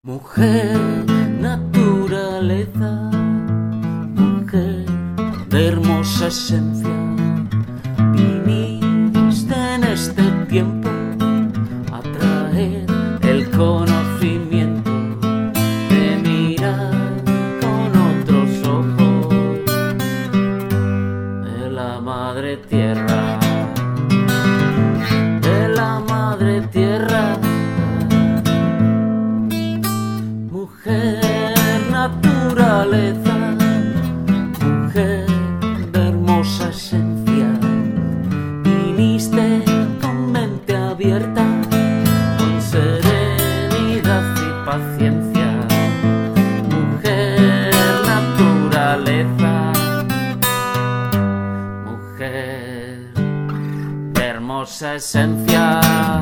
Mujer, naturaleza, mujer de hermosa esencia, viniste en este tiempo a traer el conocimiento de mirar con otros ojos de la madre tierra, de la madre tierra. Mujer, naturaleza, mujer de hermosa esencia, viniste con mente abierta, con serenidad y paciencia. Mujer, naturaleza, mujer de hermosa esencia.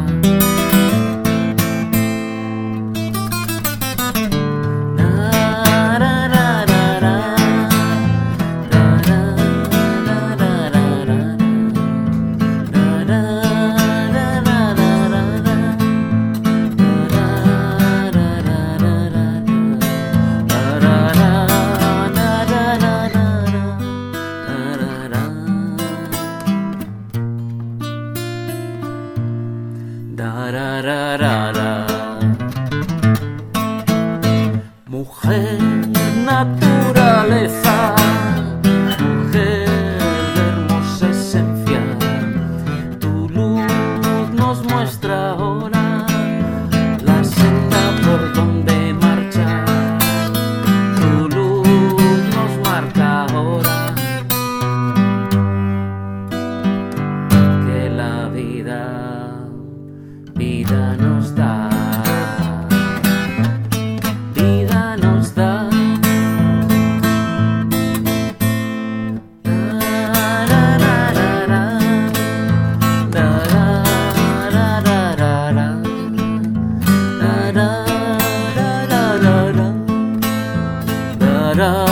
Mujer, naturaleza, mujer de hermosa esencia, tu luz nos muestra ahora la senda por donde marchar, tu luz nos marca ahora que la vida nos da. Da